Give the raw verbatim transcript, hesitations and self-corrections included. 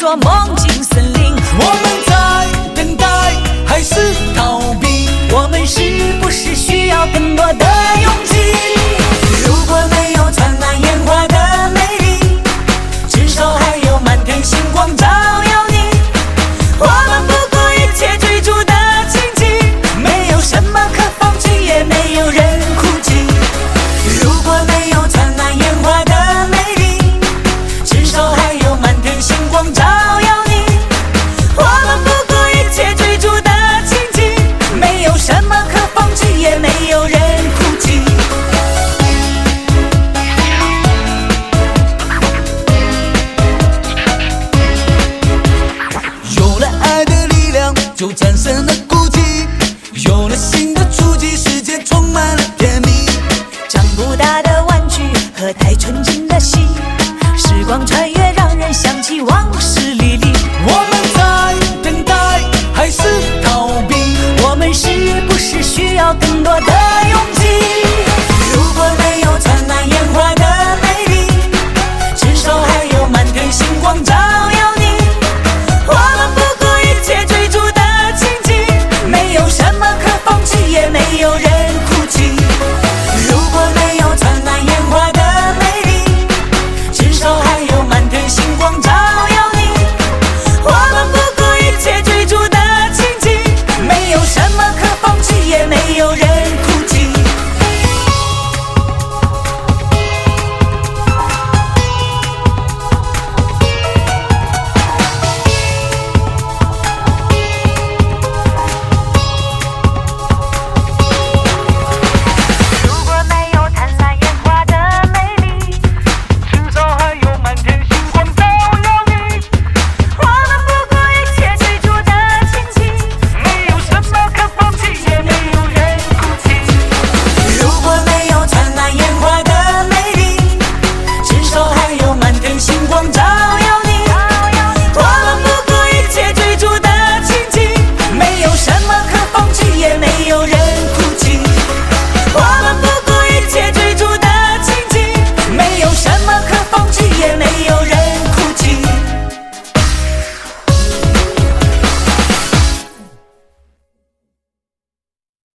座梦境森林。 我们在等待还是逃避？ 我们是不是需要更多的勇气？如果没有灿烂烟花的美丽，至少还有满天星光照耀你。我们不顾一切追逐的荆棘，没有什么可放弃，也没有人哭泣。如果没有灿烂烟花的美丽，至少还有满天星光照耀你。我们不顾一切追逐的荆棘，没有什么可放弃，也没有人哭泣。 有了爱的力量，就战胜了